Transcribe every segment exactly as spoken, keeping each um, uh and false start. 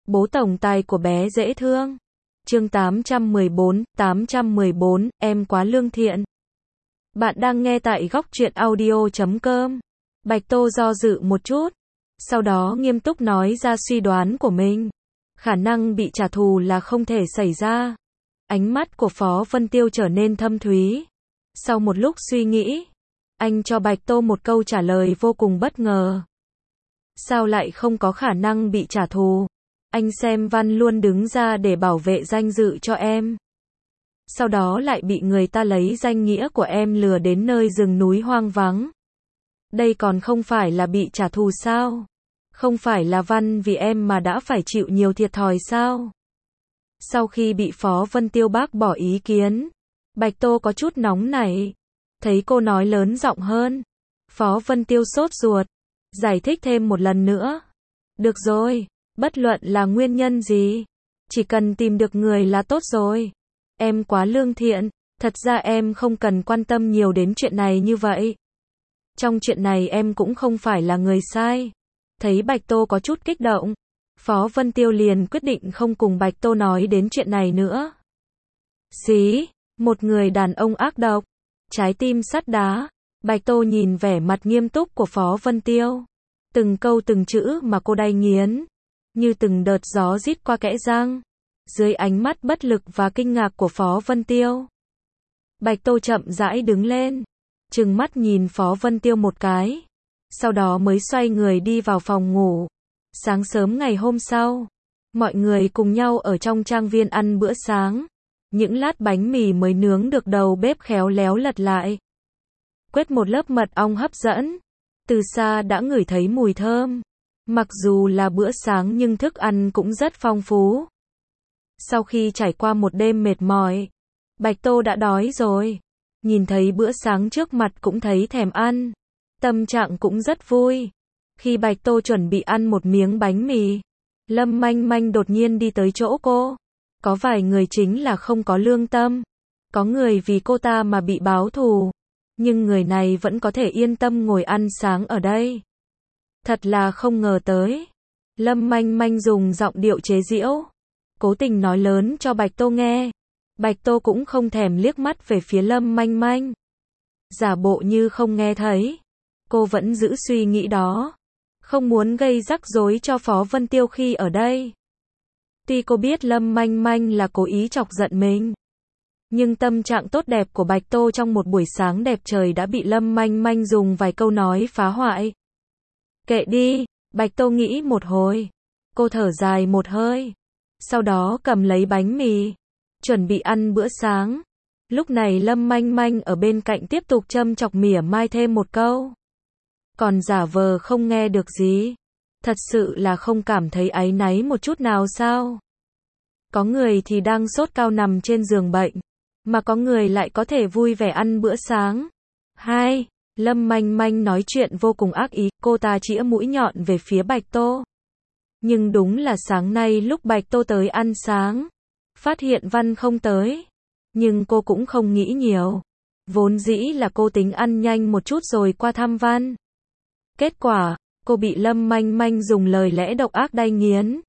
Bố tổng tài của bé dễ thương. Chương tám trăm mười bốn, tám trăm mười bốn, em quá lương thiện. Bạn đang nghe tại góc truyện audio chấm com. Bạch Tô do dự một chút, sau đó nghiêm túc nói ra suy đoán của mình. Khả năng bị trả thù là không thể xảy ra. Ánh mắt của Phó Vân Tiêu trở nên thâm thúy. Sau một lúc suy nghĩ, anh cho Bạch Tô một câu trả lời vô cùng bất ngờ. Sao lại không có khả năng bị trả thù? Anh xem Văn luôn đứng ra để bảo vệ danh dự cho em. Sau đó lại bị người ta lấy danh nghĩa của em lừa đến nơi rừng núi hoang vắng. Đây còn không phải là bị trả thù sao? Không phải là Văn vì em mà đã phải chịu nhiều thiệt thòi sao? Sau khi bị Phó Vân Tiêu bác bỏ ý kiến, Bạch Tô có chút nóng nảy. Thấy cô nói lớn giọng hơn, Phó Vân Tiêu sốt ruột, giải thích thêm một lần nữa. Được rồi, bất luận là nguyên nhân gì, chỉ cần tìm được người là tốt rồi. Em quá lương thiện, thật ra em không cần quan tâm nhiều đến chuyện này như vậy. Trong chuyện này em cũng không phải là người sai. Thấy Bạch Tô có chút kích động, Phó Vân Tiêu liền quyết định không cùng Bạch Tô nói đến chuyện này nữa. Xí, một người đàn ông ác độc, trái tim sắt đá. Bạch Tô nhìn vẻ mặt nghiêm túc của Phó Vân Tiêu, từng câu từng chữ mà cô đay nghiến, như từng đợt gió rít qua kẽ răng. Dưới ánh mắt bất lực và kinh ngạc của Phó Vân Tiêu, Bạch Tô chậm rãi đứng lên, trừng mắt nhìn Phó Vân Tiêu một cái, sau đó mới xoay người đi vào phòng ngủ. Sáng sớm ngày hôm sau, mọi người cùng nhau ở trong trang viên ăn bữa sáng. Những lát bánh mì mới nướng được đầu bếp khéo léo lật lại, quét một lớp mật ong hấp dẫn. Từ xa đã ngửi thấy mùi thơm. Mặc dù là bữa sáng nhưng thức ăn cũng rất phong phú. Sau khi trải qua một đêm mệt mỏi, Bạch Tô đã đói rồi. Nhìn thấy bữa sáng trước mặt cũng thấy thèm ăn. Tâm trạng cũng rất vui. Khi Bạch Tô chuẩn bị ăn một miếng bánh mì, Lâm Manh Manh đột nhiên đi tới chỗ cô. Có vài người chính là không có lương tâm. Có người vì cô ta mà bị báo thù. Nhưng người này vẫn có thể yên tâm ngồi ăn sáng ở đây. Thật là không ngờ tới. Lâm Manh Manh dùng giọng điệu chế giễu, cố tình nói lớn cho Bạch Tô nghe. Bạch Tô cũng không thèm liếc mắt về phía Lâm Manh Manh, giả bộ như không nghe thấy. Cô vẫn giữ suy nghĩ đó, không muốn gây rắc rối cho Phó Vân Tiêu khi ở đây. Tuy cô biết Lâm Manh Manh là cố ý chọc giận mình, nhưng tâm trạng tốt đẹp của Bạch Tô trong một buổi sáng đẹp trời đã bị Lâm Manh Manh dùng vài câu nói phá hoại. Kệ đi, Bạch Tô nghĩ một hồi. Cô thở dài một hơi, sau đó cầm lấy bánh mì, chuẩn bị ăn bữa sáng. Lúc này Lâm Manh Manh ở bên cạnh tiếp tục châm chọc mỉa mai thêm một câu. Còn giả vờ không nghe được gì. Thật sự là không cảm thấy áy náy một chút nào sao? Có người thì đang sốt cao nằm trên giường bệnh, mà có người lại có thể vui vẻ ăn bữa sáng. Hai, Lâm Manh Manh nói chuyện vô cùng ác ý, cô ta chĩa mũi nhọn về phía Bạch Tô. Nhưng đúng là sáng nay lúc Bạch Tô tới ăn sáng, phát hiện Văn không tới. Nhưng cô cũng không nghĩ nhiều. Vốn dĩ là cô tính ăn nhanh một chút rồi qua thăm Văn. Kết quả, cô bị Lâm Manh Manh dùng lời lẽ độc ác đay nghiến.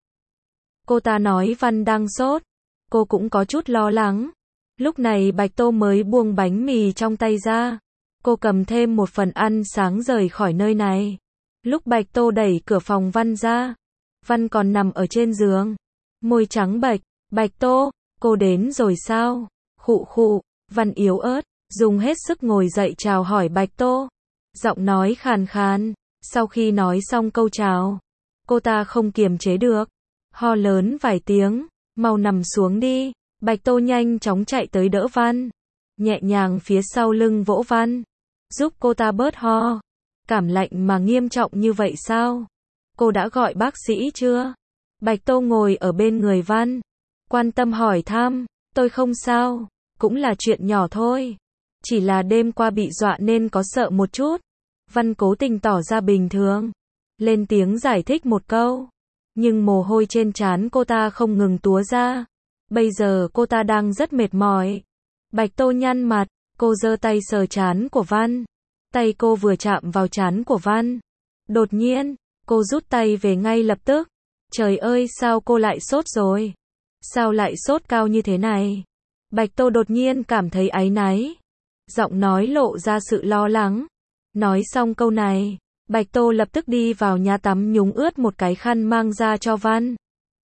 Cô ta nói Văn đang sốt. Cô cũng có chút lo lắng. Lúc này Bạch Tô mới buông bánh mì trong tay ra. Cô cầm thêm một phần ăn sáng rời khỏi nơi này. Lúc Bạch Tô đẩy cửa phòng Văn ra, Văn còn nằm ở trên giường, môi trắng bệch. Bạch Tô, cô đến rồi sao? Khụ khụ. Văn yếu ớt, dùng hết sức ngồi dậy chào hỏi Bạch Tô. Giọng nói khàn khàn. Sau khi nói xong câu chào, cô ta không kiềm chế được, ho lớn vài tiếng. Mau nằm xuống đi. Bạch Tô nhanh chóng chạy tới đỡ Văn, nhẹ nhàng phía sau lưng vỗ Văn, giúp cô ta bớt ho. Cảm lạnh mà nghiêm trọng như vậy sao? Cô đã gọi bác sĩ chưa? Bạch Tô ngồi ở bên người Văn, quan tâm hỏi thăm. Tôi không sao, cũng là chuyện nhỏ thôi. Chỉ là đêm qua bị dọa nên có sợ một chút. Văn cố tình tỏ ra bình thường, lên tiếng giải thích một câu. Nhưng mồ hôi trên trán cô ta không ngừng túa ra. Bây giờ cô ta đang rất mệt mỏi. Bạch Tô nhăn mặt, cô giơ tay sờ trán của Văn. Tay cô vừa chạm vào trán của Văn, đột nhiên, cô rút tay về ngay lập tức. Trời ơi, sao cô lại sốt rồi? Sao lại sốt cao như thế này? Bạch Tô đột nhiên cảm thấy áy náy. Giọng nói lộ ra sự lo lắng. Nói xong câu này, Bạch Tô lập tức đi vào nhà tắm nhúng ướt một cái khăn mang ra cho Văn.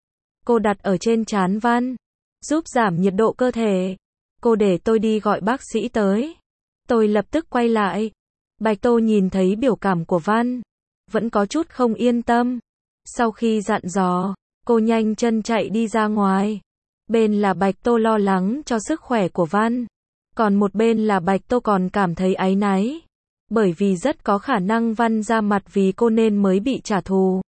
Cô đặt ở trên trán Văn, giúp giảm nhiệt độ cơ thể. Cô để tôi đi gọi bác sĩ tới. Tôi lập tức quay lại. Bạch Tô nhìn thấy biểu cảm của Văn, vẫn có chút không yên tâm. Sau khi dặn dò, cô nhanh chân chạy đi ra ngoài. Bên là Bạch Tô lo lắng cho sức khỏe của Văn, còn một bên là Bạch Tô còn cảm thấy áy náy. Bởi vì rất có khả năng Văn ra mặt vì cô nên mới bị trả thù.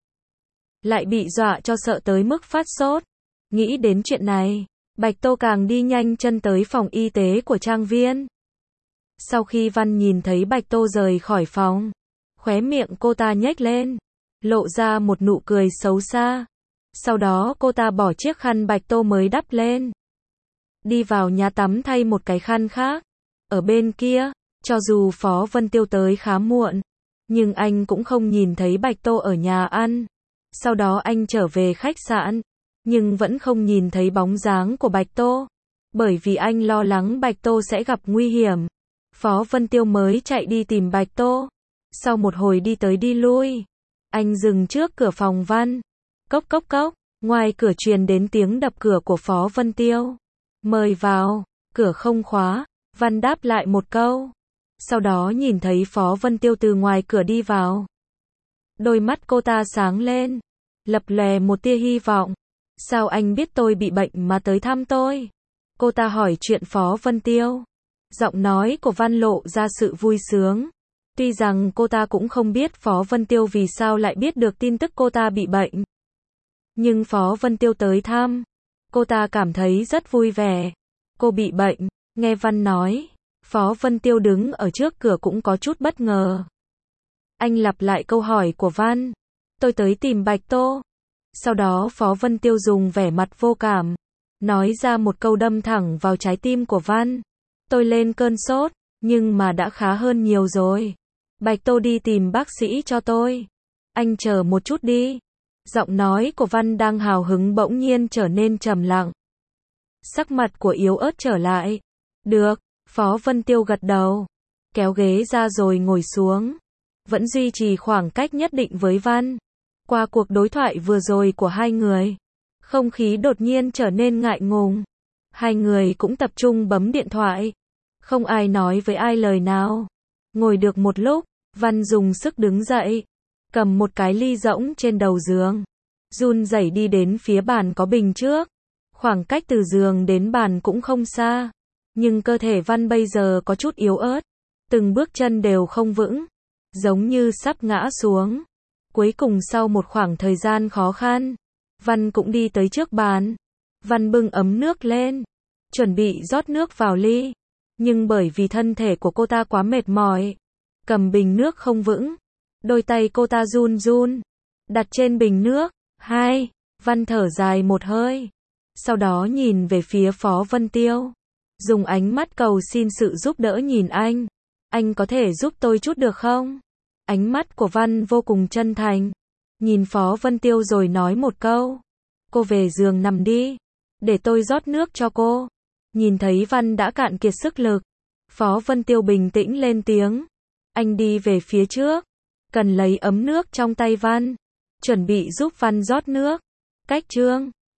Lại bị dọa cho sợ tới mức phát sốt. Nghĩ đến chuyện này, Bạch Tô càng đi nhanh chân tới phòng y tế của trang viên. Sau khi Văn nhìn thấy Bạch Tô rời khỏi phòng, khóe miệng cô ta nhếch lên, lộ ra một nụ cười xấu xa. Sau đó cô ta bỏ chiếc khăn Bạch Tô mới đắp lên, đi vào nhà tắm thay một cái khăn khác. Ở bên kia, cho dù Phó Vân Tiêu tới khá muộn, nhưng anh cũng không nhìn thấy Bạch Tô ở nhà ăn. Sau đó anh trở về khách sạn, nhưng vẫn không nhìn thấy bóng dáng của Bạch Tô, bởi vì anh lo lắng Bạch Tô sẽ gặp nguy hiểm. Phó Vân Tiêu mới chạy đi tìm Bạch Tô. Sau một hồi đi tới đi lui, anh dừng trước cửa phòng Văn. Cốc cốc cốc, ngoài cửa truyền đến tiếng đập cửa của Phó Vân Tiêu. Mời vào, cửa không khóa, Văn đáp lại một câu. Sau đó nhìn thấy Phó Vân Tiêu từ ngoài cửa đi vào. Đôi mắt cô ta sáng lên, lập lòe một tia hy vọng. Sao anh biết tôi bị bệnh mà tới thăm tôi? Cô ta hỏi chuyện Phó Vân Tiêu. Giọng nói của Văn lộ ra sự vui sướng. Tuy rằng cô ta cũng không biết Phó Vân Tiêu vì sao lại biết được tin tức cô ta bị bệnh. Nhưng Phó Vân Tiêu tới thăm, cô ta cảm thấy rất vui vẻ. Cô bị bệnh, nghe Văn nói. Phó Vân Tiêu đứng ở trước cửa cũng có chút bất ngờ. Anh lặp lại câu hỏi của Văn. Tôi tới tìm Bạch Tô. Sau đó Phó Vân Tiêu dùng vẻ mặt vô cảm, nói ra một câu đâm thẳng vào trái tim của Văn. Tôi lên cơn sốt, nhưng mà đã khá hơn nhiều rồi. Bạch Tô đi tìm bác sĩ cho tôi. Anh chờ một chút đi. Giọng nói của Văn đang hào hứng bỗng nhiên trở nên trầm lặng. Sắc mặt của yếu ớt trở lại. Được, Phó Vân Tiêu gật đầu, kéo ghế ra rồi ngồi xuống. Vẫn duy trì khoảng cách nhất định với Văn. Qua cuộc đối thoại vừa rồi của hai người, không khí đột nhiên trở nên ngại ngùng. Hai người cũng tập trung bấm điện thoại. Không ai nói với ai lời nào. Ngồi được một lúc, Văn dùng sức đứng dậy, cầm một cái ly rỗng trên đầu giường, run rẩy đi đến phía bàn có bình trước. Khoảng cách từ giường đến bàn cũng không xa, nhưng cơ thể Văn bây giờ có chút yếu ớt, từng bước chân đều không vững, giống như sắp ngã xuống. Cuối cùng sau một khoảng thời gian khó khăn, Văn cũng đi tới trước bàn. Văn bưng ấm nước lên, chuẩn bị rót nước vào ly, nhưng bởi vì thân thể của cô ta quá mệt mỏi, cầm bình nước không vững, đôi tay cô ta run run, đặt trên bình nước. Hai, Văn thở dài một hơi, sau đó nhìn về phía Phó Vân Tiêu, dùng ánh mắt cầu xin sự giúp đỡ nhìn anh. Anh có thể giúp tôi chút được không? Ánh mắt của Văn vô cùng chân thành, nhìn Phó Vân Tiêu rồi nói một câu. Cô về giường nằm đi, để tôi rót nước cho cô. Nhìn thấy Văn đã cạn kiệt sức lực, Phó Vân Tiêu bình tĩnh lên tiếng. Anh đi về phía trước, cần lấy ấm nước trong tay Văn, chuẩn bị giúp Văn rót nước. Cách chương